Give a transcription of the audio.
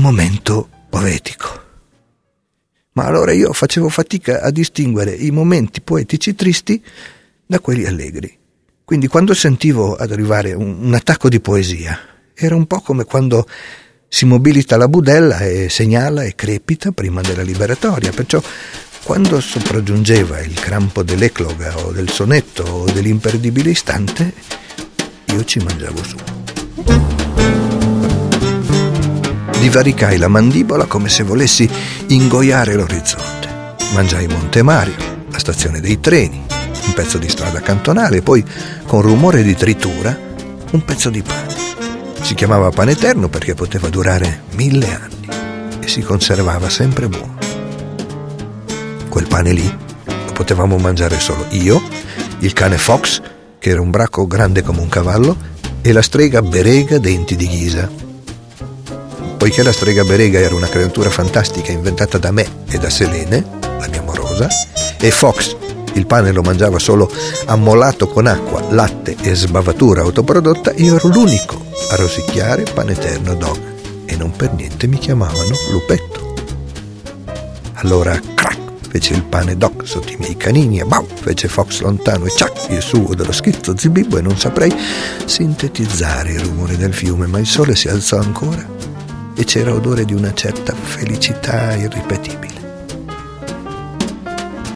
momento poetico. Ma allora io facevo fatica a distinguere i momenti poetici tristi da quelli allegri. Quindi quando sentivo ad arrivare un attacco di poesia, era un po' come quando si mobilita la budella e segnala e crepita prima della liberatoria. Perciò quando sopraggiungeva il crampo dell'ecloga o del sonetto o dell'imperdibile istante, io ci mangiavo su. Divaricai la mandibola come se volessi ingoiare l'orizzonte. Mangiai Monte Mario, la stazione dei treni, un pezzo di strada cantonale e poi, con rumore di tritura, un pezzo di pane. Si chiamava pane eterno perché poteva durare 1000 anni e si conservava sempre buono. Quel pane lì lo potevamo mangiare solo io, il cane Fox, che era un bracco grande come un cavallo, e la strega Berega denti di ghisa. Poiché la strega Berega era una creatura fantastica inventata da me e da Selene, la mia morosa, e Fox il pane lo mangiava solo ammolato con acqua, latte e sbavatura autoprodotta, io ero l'unico a rosicchiare pane eterno dog, e non per niente mi chiamavano Lupetto. Allora crack fece il pane doc sotto i miei canini e bau fece Fox lontano e ciac il suo dello schizzo zibibbo, e non saprei sintetizzare il rumore del fiume, ma il sole si alzò ancora e c'era odore di una certa felicità irripetibile.